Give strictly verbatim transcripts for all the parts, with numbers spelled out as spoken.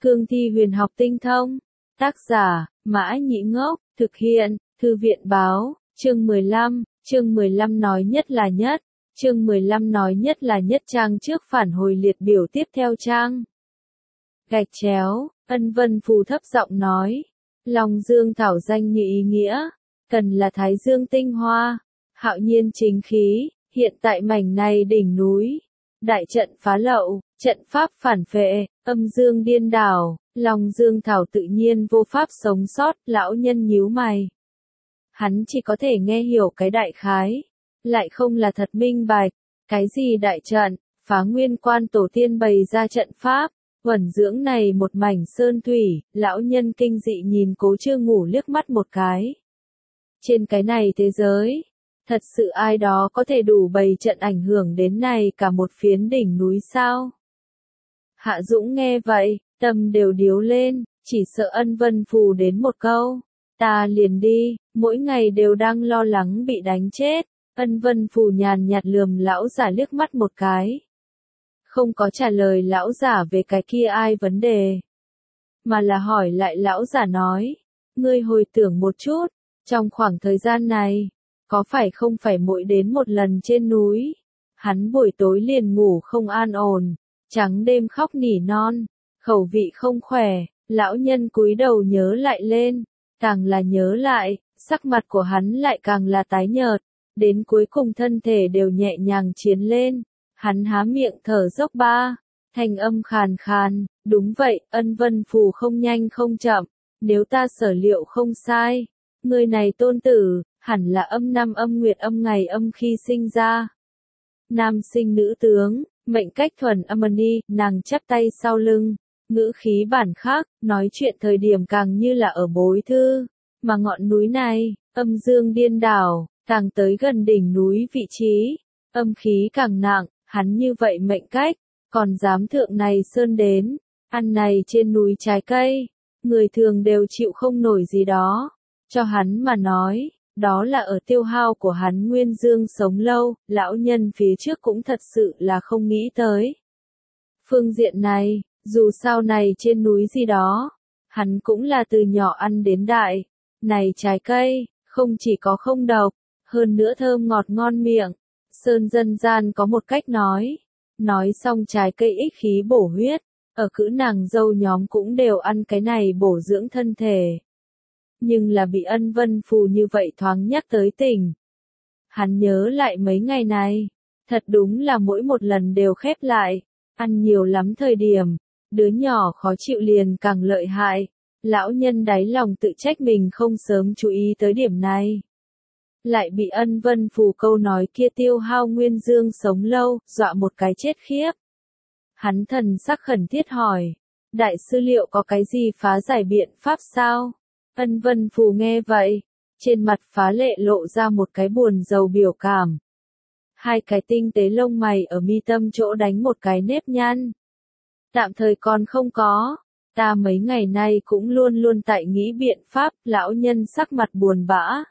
Cương thi huyền học tinh thông. Tác giả, Mã Nhĩ Ngốc, thực hiện, Thư viện Báo, chương mười lăm, chương mười lăm nói nhất là nhất, chương mười lăm nói nhất là nhất trang trước phản hồi liệt biểu tiếp theo trang. Gạch chéo, Ân Vân Phù thấp giọng nói, Long Dương thảo danh như ý nghĩa, cần là Thái Dương tinh hoa, hạo nhiên chính khí, hiện tại mảnh này đỉnh núi. Đại trận phá lậu, trận pháp phản phệ, âm dương điên đảo, Long Dương thảo tự nhiên vô pháp sống sót, lão nhân nhíu mày. Hắn chỉ có thể nghe hiểu cái đại khái, lại không là thật minh bạch, cái gì đại trận, phá nguyên quan tổ tiên bày ra trận pháp, huẩn dưỡng này một mảnh sơn thủy, lão nhân kinh dị nhìn Cố Chưa Ngủ liếc mắt một cái. Trên cái này thế giới, thật sự ai đó có thể đủ bày trận ảnh hưởng đến này cả một phiến đỉnh núi sao? Hạ Dũng nghe vậy, tâm đều điếu lên, chỉ sợ Ân Vân Phù đến một câu. Ta liền đi, mỗi ngày đều đang lo lắng bị đánh chết. Ân Vân Phù nhàn nhạt lườm lão giả liếc mắt một cái. Không có trả lời lão giả về cái kia ai vấn đề. Mà là hỏi lại lão giả nói. Ngươi hồi tưởng một chút, trong khoảng thời gian này, có phải không phải mỗi đến một lần trên núi, hắn buổi tối liền ngủ không an ổn, trắng đêm khóc nỉ non, khẩu vị không khỏe, lão nhân cúi đầu nhớ lại lên, càng là nhớ lại, sắc mặt của hắn lại càng là tái nhợt, đến cuối cùng thân thể đều nhẹ nhàng chiến lên, hắn há miệng thở dốc ba, thanh âm khàn khàn, đúng vậy, Ân Vân Phù không nhanh không chậm, nếu ta sở liệu không sai, người này tôn tử, hẳn là âm năm âm nguyệt âm ngày âm khi sinh ra. Nam sinh nữ tướng, mệnh cách thuần âm ni, nàng chắp tay sau lưng, ngữ khí bản khác, nói chuyện thời điểm càng như là ở bối thư, mà ngọn núi này, âm dương điên đảo, càng tới gần đỉnh núi vị trí, âm khí càng nặng, hắn như vậy mệnh cách, còn dám thượng này sơn đến, ăn này trên núi trái cây, người thường đều chịu không nổi gì đó, cho hắn mà nói. Đó là ở tiêu hao của hắn nguyên dương sống lâu, lão nhân phía trước cũng thật sự là không nghĩ tới. Phương diện này, dù sao này trên núi gì đó, hắn cũng là từ nhỏ ăn đến đại. Này trái cây, không chỉ có không độc, hơn nữa thơm ngọt ngon miệng. Sơn dân gian có một cách nói, nói xong trái cây ích khí bổ huyết, ở cữ nàng dâu nhóm cũng đều ăn cái này bổ dưỡng thân thể. Nhưng là bị Ân Vân Phù như vậy thoáng nhắc tới tỉnh. Hắn nhớ lại mấy ngày này, thật đúng là mỗi một lần đều khép lại, ăn nhiều lắm thời điểm, đứa nhỏ khó chịu liền càng lợi hại, lão nhân đáy lòng tự trách mình không sớm chú ý tới điểm này. Lại bị Ân Vân Phù câu nói kia tiêu hao nguyên dương sống lâu, dọa một cái chết khiếp. Hắn thần sắc khẩn thiết hỏi, đại sư liệu có cái gì phá giải biện pháp sao? Ân Vân Phù nghe vậy, trên mặt phá lệ lộ ra một cái buồn rầu biểu cảm. Hai cái tinh tế lông mày ở mi tâm chỗ đánh một cái nếp nhăn. Tạm thời còn không có, ta mấy ngày nay cũng luôn luôn tại nghĩ biện pháp, lão nhân sắc mặt buồn bã.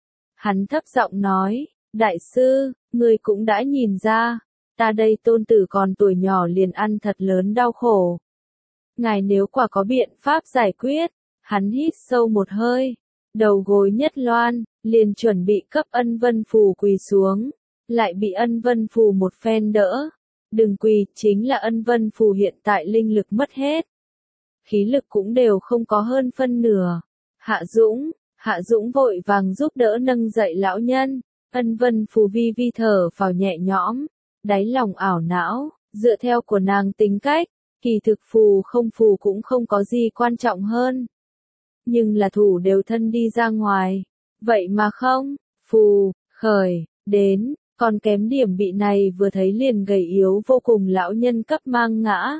Hắn thấp giọng nói, đại sư, ngươi cũng đã nhìn ra, ta đây tôn tử còn tuổi nhỏ liền ăn thật lớn đau khổ. Ngài nếu quả có biện pháp giải quyết, hắn hít sâu một hơi, đầu gối nhất loan, liền chuẩn bị cấp Ân Vân Phù quỳ xuống, lại bị Ân Vân Phù một phen đỡ. Đừng quỳ, chính là Ân Vân Phù hiện tại linh lực mất hết. Khí lực cũng đều không có hơn phân nửa. Hạ Dũng, Hạ Dũng vội vàng giúp đỡ nâng dậy lão nhân, Ân Vân Phù vi vi thở phào nhẹ nhõm, đáy lòng ảo não, dựa theo của nàng tính cách, kỳ thực phù không phù cũng không có gì quan trọng hơn. Nhưng là thủ đều thân đi ra ngoài, vậy mà không, phù, khởi, đến, còn kém điểm bị này vừa thấy liền gầy yếu vô cùng lão nhân cấp mang ngã.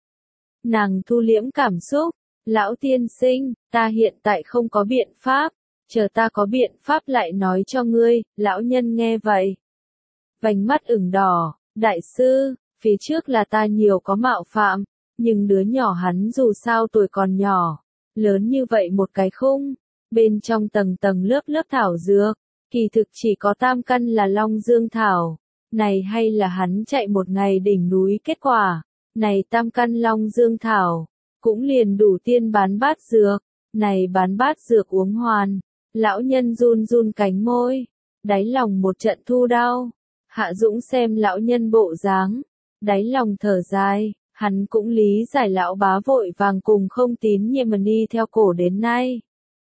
Nàng thu liễm cảm xúc, lão tiên sinh, ta hiện tại không có biện pháp, chờ ta có biện pháp lại nói cho ngươi, lão nhân nghe vậy. Vành mắt ửng đỏ, đại sư, phía trước là ta nhiều có mạo phạm, nhưng đứa nhỏ hắn dù sao tuổi còn nhỏ. Lớn như vậy một cái khung, bên trong tầng tầng lớp lớp thảo dược, kỳ thực chỉ có tam căn là Long Dương thảo, này hay là hắn chạy một ngày đỉnh núi kết quả, này tam căn Long Dương thảo, cũng liền đủ tiên bán bát dược, này bán bát dược uống hoàn, lão nhân run run cánh môi, đáy lòng một trận thu đau. Hạ Dũng xem lão nhân bộ dáng, đáy lòng thở dài, hắn cũng lý giải lão bá vội vàng cùng không tín nhiệm mà đi theo cổ đến nay.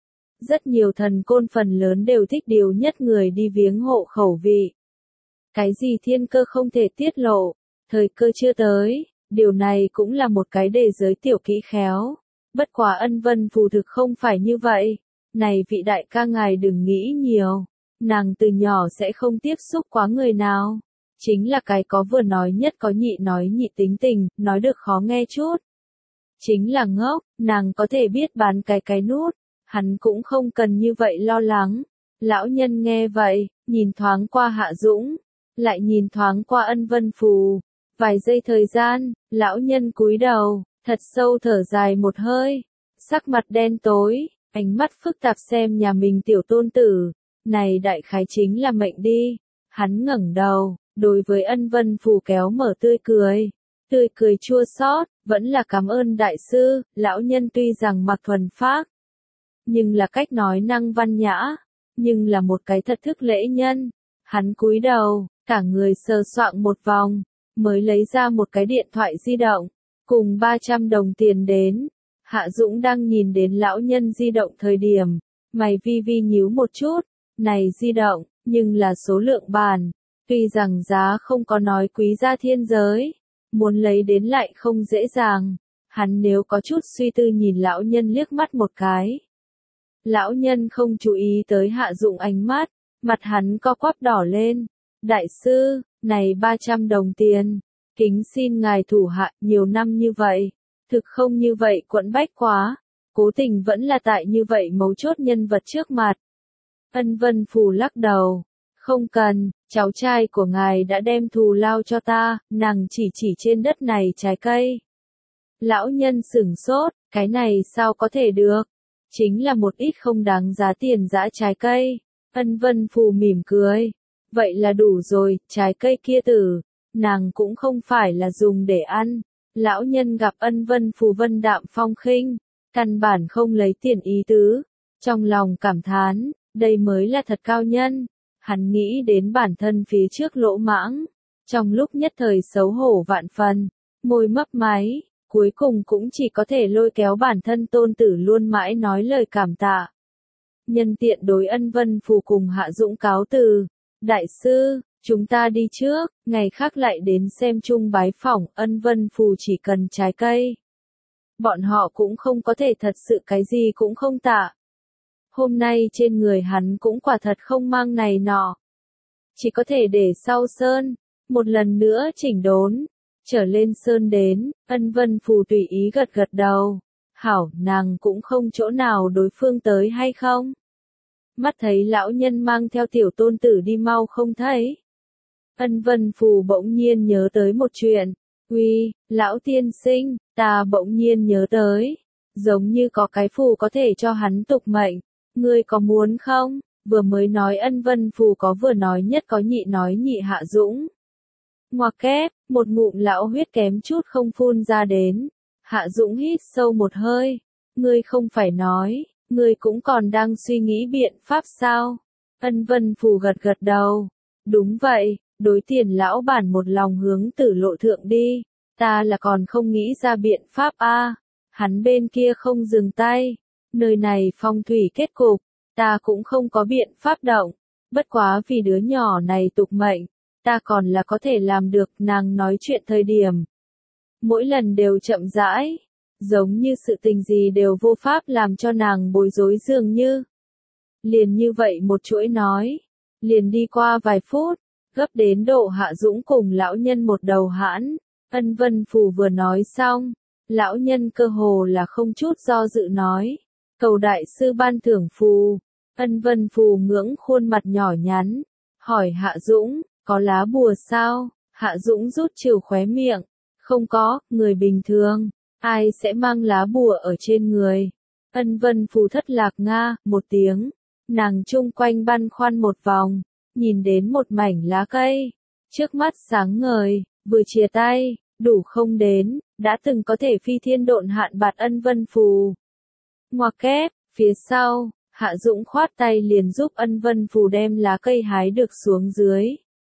Rất nhiều thần côn phần lớn đều thích điều nhất người đi viếng hộ khẩu vị. Cái gì thiên cơ không thể tiết lộ, thời cơ chưa tới, điều này cũng là một cái để giới tiểu kỹ khéo. Bất quá Ân Vân Phù thực không phải như vậy, này vị đại ca ngài đừng nghĩ nhiều, nàng từ nhỏ sẽ không tiếp xúc quá người nào. Chính là cái có vừa nói nhất có nhị nói nhị tính tình, nói được khó nghe chút. Chính là ngốc, nàng có thể biết bán cái cái nút, hắn cũng không cần như vậy lo lắng. Lão nhân nghe vậy, nhìn thoáng qua Hạ Dũng, lại nhìn thoáng qua Ân Vân Phù. Vài giây thời gian, lão nhân cúi đầu, thật sâu thở dài một hơi, sắc mặt đen tối, ánh mắt phức tạp xem nhà mình tiểu tôn tử. Này đại khái chính là mệnh đi. Hắn ngẩng đầu, đối với Ân Vân Phù kéo mở tươi cười. Tươi cười chua xót, vẫn là cảm ơn đại sư. Lão nhân tuy rằng mặc thuần phác, nhưng là cách nói năng văn nhã, nhưng là một cái thật thức lễ nhân. Hắn cúi đầu, cả người sờ soạng một vòng, mới lấy ra một cái điện thoại di động, cùng ba trăm đồng tiền đến. Hạ Dũng đang nhìn đến lão nhân di động thời điểm, mày vi vi nhíu một chút, này di động, nhưng là số lượng bàn, tuy rằng giá không có nói quý gia thiên giới, muốn lấy đến lại không dễ dàng. Hắn nếu có chút suy tư nhìn lão nhân liếc mắt một cái. Lão nhân không chú ý tới Hạ Dũng ánh mắt, mặt hắn co quắp đỏ lên. Đại sư, này ba trăm đồng tiền, kính xin ngài thủ hạ nhiều năm như vậy, thực không như vậy quẫn bách quá, cố tình vẫn là tại như vậy mấu chốt nhân vật trước mặt. Ân Vân Phù lắc đầu, không cần, cháu trai của ngài đã đem thù lao cho ta, nàng chỉ chỉ trên đất này trái cây. Lão nhân sửng sốt, cái này sao có thể được, chính là một ít không đáng giá tiền dã trái cây. Ân Vân Phù mỉm cười, vậy là đủ rồi, trái cây kia tử, nàng cũng không phải là dùng để ăn. Lão nhân gặp Ân Vân Phù vân đạm phong khinh, căn bản không lấy tiền ý tứ, trong lòng cảm thán, đây mới là thật cao nhân. Hắn nghĩ đến bản thân phía trước lỗ mãng, trong lúc nhất thời xấu hổ vạn phần, môi mấp máy, cuối cùng cũng chỉ có thể lôi kéo bản thân tôn tử luôn mãi nói lời cảm tạ. Nhân tiện đối Ân Vân Phù cùng Hạ Dũng cáo từ, đại sư, chúng ta đi trước, ngày khác lại đến xem chung bái phỏng. Ân Vân Phù chỉ cần trái cây. Bọn họ cũng không có thể thật sự cái gì cũng không tạ. Hôm nay trên người hắn cũng quả thật không mang này nọ. Chỉ có thể để sau sơn, một lần nữa chỉnh đốn, trở lên sơn đến. Ân Vân Phù tùy ý gật gật đầu. Hảo, nàng cũng không chỗ nào đối phương tới hay không? Mắt thấy lão nhân mang theo tiểu tôn tử đi mau không thấy. Ân Vân Phù bỗng nhiên nhớ tới một chuyện. Uy, lão tiên sinh, ta bỗng nhiên nhớ tới. Giống như có cái phù có thể cho hắn tục mệnh. Ngươi có muốn không? Vừa mới nói Ân Vân Phù có vừa nói nhất có nhị nói nhị. Hạ Dũng ngoặc kép, một ngụm lão huyết kém chút không phun ra đến. Hạ Dũng hít sâu một hơi. Ngươi không phải nói, ngươi cũng còn đang suy nghĩ biện pháp sao? Ân Vân Phù gật gật đầu. Đúng vậy, đối tiền lão bản một lòng hướng tử lộ thượng đi. Ta là còn không nghĩ ra biện pháp a. À. Hắn bên kia không dừng tay. Nơi này phong thủy kết cục, ta cũng không có biện pháp động. Bất quá vì đứa nhỏ này tục mệnh, ta còn là có thể làm được. Nàng nói chuyện thời điểm, mỗi lần đều chậm rãi, giống như sự tình gì đều vô pháp làm cho nàng bối rối dường như. Liền như vậy một chuỗi nói, liền đi qua vài phút, gấp đến độ Hạ Dũng cùng lão nhân một đầu hãn. Ân Vân Phù vừa nói xong, lão nhân cơ hồ là không chút do dự nói, cầu đại sư ban thưởng phù. Ân Vân Phù ngưỡng khuôn mặt nhỏ nhắn, hỏi Hạ Dũng, có lá bùa sao? Hạ Dũng rút trừ khóe miệng, không có, người bình thường, ai sẽ mang lá bùa ở trên người? Ân Vân Phù thất lạc nga, một tiếng, nàng chung quanh băn khoăn một vòng, nhìn đến một mảnh lá cây, trước mắt sáng ngời, vừa chia tay, đủ không đến, đã từng có thể phi thiên độn hạn bạt ân vân phù. Ngoặc kép, phía sau, Hạ Dũng khoát tay liền giúp ân vân phù đem lá cây hái được xuống dưới.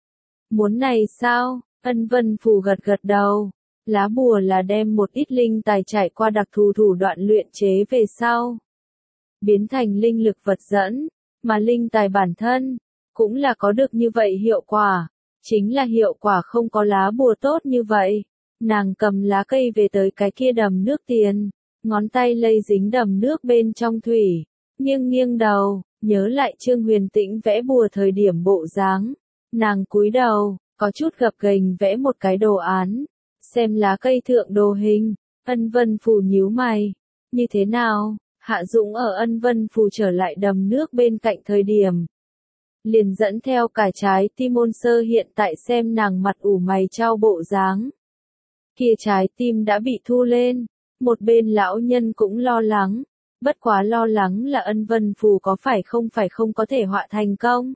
Muốn này sao? Ân vân phù gật gật đầu. Lá bùa là đem một ít linh tài trải qua đặc thù thủ đoạn luyện chế về sau, biến thành linh lực vật dẫn, mà linh tài bản thân cũng là có được như vậy hiệu quả, chính là hiệu quả không có lá bùa tốt như vậy. Nàng cầm lá cây về tới cái kia đầm nước tiền, ngón tay lây dính đầm nước bên trong thủy, nghiêng nghiêng đầu, nhớ lại Trương Huyền Tĩnh vẽ bùa thời điểm bộ dáng, nàng cúi đầu, có chút gập ghềnh vẽ một cái đồ án, xem lá cây thượng đồ hình. Ân Vân Phù nhíu mày, như thế nào? Hạ Dũng ở Ân Vân Phù trở lại đầm nước bên cạnh thời điểm, liền dẫn theo cả trái tim ôn sơ hiện tại xem nàng mặt ủ mày trao bộ dáng. Kia trái tim đã bị thu lên, một bên lão nhân cũng lo lắng, bất quá lo lắng là Ân Vân Phù có phải không phải không có thể họa thành công.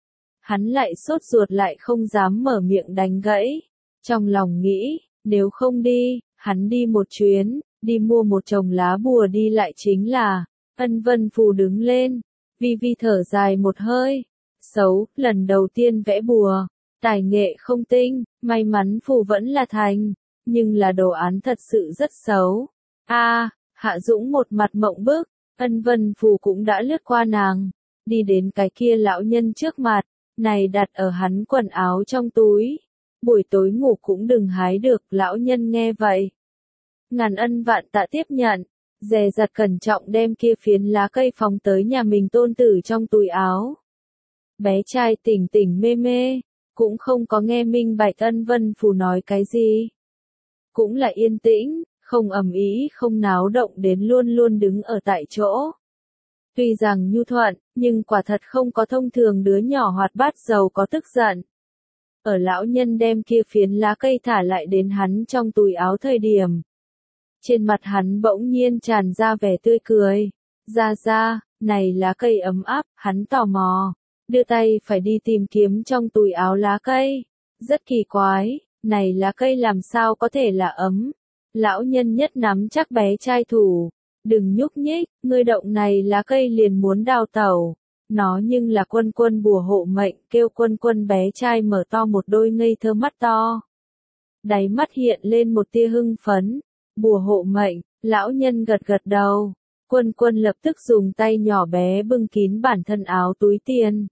Hắn lại sốt ruột lại không dám mở miệng đánh gãy, trong lòng nghĩ, nếu không đi, hắn đi một chuyến, đi mua một chồng lá bùa đi lại chính là. Ân Vân Phù đứng lên, vi vi thở dài một hơi, xấu, lần đầu tiên vẽ bùa, tài nghệ không tinh, may mắn phù vẫn là thành, nhưng là đồ án thật sự rất xấu. A, à, Hạ Dũng một mặt mộng bức, Ân Vân Phù cũng đã lướt qua nàng, đi đến cái kia lão nhân trước mặt, này đặt ở hắn quần áo trong túi. Buổi tối ngủ cũng đừng hái được, lão nhân nghe vậy. Ngàn ân vạn tạ tiếp nhận, dè dặt cẩn trọng đem kia phiến lá cây phóng tới nhà mình tôn tử trong túi áo. Bé trai tỉnh tỉnh mê mê, cũng không có nghe minh bạch Ân Vân Phù nói cái gì. Cũng là yên tĩnh, không ầm ĩ không náo động đến luôn luôn đứng ở tại chỗ. Tuy rằng nhu thuận, nhưng quả thật không có thông thường đứa nhỏ hoạt bát giàu có tức giận. Ở lão nhân đem kia phiến lá cây thả lại đến hắn trong túi áo thời điểm, trên mặt hắn bỗng nhiên tràn ra vẻ tươi cười. Ra ra, này lá cây ấm áp, hắn tò mò, đưa tay phải đi tìm kiếm trong túi áo lá cây. Rất kỳ quái, này lá cây làm sao có thể là ấm? Lão nhân nhất nắm chắc bé trai thủ, đừng nhúc nhích, ngươi động này lá cây liền muốn đào tẩu. Nó nhưng là Quân Quân bùa hộ mệnh, kêu Quân Quân bé trai mở to một đôi ngây thơ mắt to. Đáy mắt hiện lên một tia hưng phấn, bùa hộ mệnh, lão nhân gật gật đầu. Quân Quân lập tức dùng tay nhỏ bé bưng kín bản thân áo túi tiền.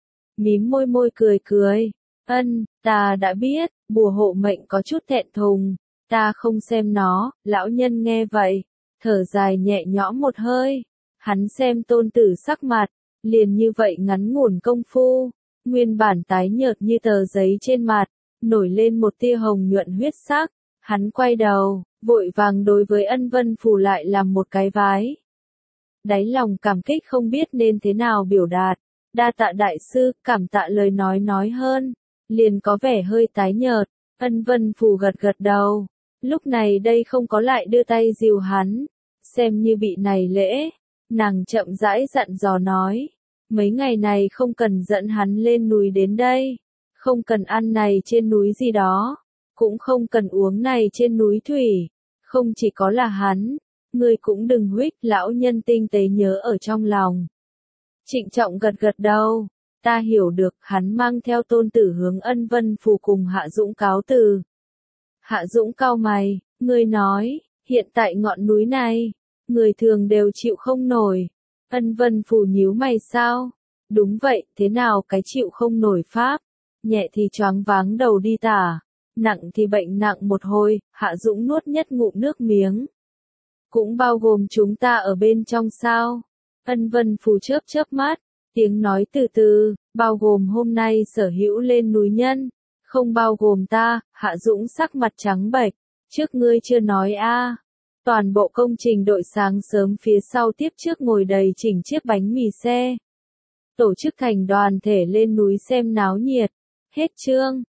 Mím môi môi cười cười, ân, ta đã biết, bùa hộ mệnh có chút thẹn thùng, ta không xem nó. Lão nhân nghe vậy, thở dài nhẹ nhõm một hơi, hắn xem tôn tử sắc mặt. Liền như vậy ngắn ngủn công phu, nguyên bản tái nhợt như tờ giấy trên mặt, nổi lên một tia hồng nhuận huyết sắc, hắn quay đầu, vội vàng đối với Ân Vân Phù lại làm một cái vái. Đáy lòng cảm kích không biết nên thế nào biểu đạt, đa tạ đại sư, cảm tạ lời nói nói hơn, liền có vẻ hơi tái nhợt. Ân Vân Phù gật gật đầu, lúc này đây không có lại đưa tay dìu hắn, xem như bị này lễ, nàng chậm rãi dặn dò nói. Mấy ngày này không cần dẫn hắn lên núi đến đây, không cần ăn này trên núi gì đó, cũng không cần uống này trên núi thủy, không chỉ có là hắn, ngươi cũng đừng huých. Lão nhân tinh tế nhớ ở trong lòng. Trịnh trọng gật gật đầu, ta hiểu được. Hắn mang theo tôn tử hướng Ân Vân Phù cùng Hạ Dũng cáo từ. Hạ Dũng cau mày, ngươi nói, hiện tại ngọn núi này, người thường đều chịu không nổi. Ân Vân Phù nhíu mày sao? Đúng vậy, thế nào cái chịu không nổi pháp? Nhẹ thì choáng váng đầu đi tả, nặng thì bệnh nặng một hồi. Hạ Dũng nuốt nhất ngụm nước miếng. Cũng bao gồm chúng ta ở bên trong sao? Ân Vân Phù chớp chớp mắt, tiếng nói từ từ, bao gồm hôm nay sở hữu lên núi nhân, không bao gồm ta. Hạ Dũng sắc mặt trắng bệch, trước ngươi chưa nói a. Toàn bộ công trình đội sáng sớm phía sau tiếp trước ngồi đầy chỉnh chiếc bánh mì xe. Tổ chức thành đoàn thể lên núi xem náo nhiệt. Hết chương.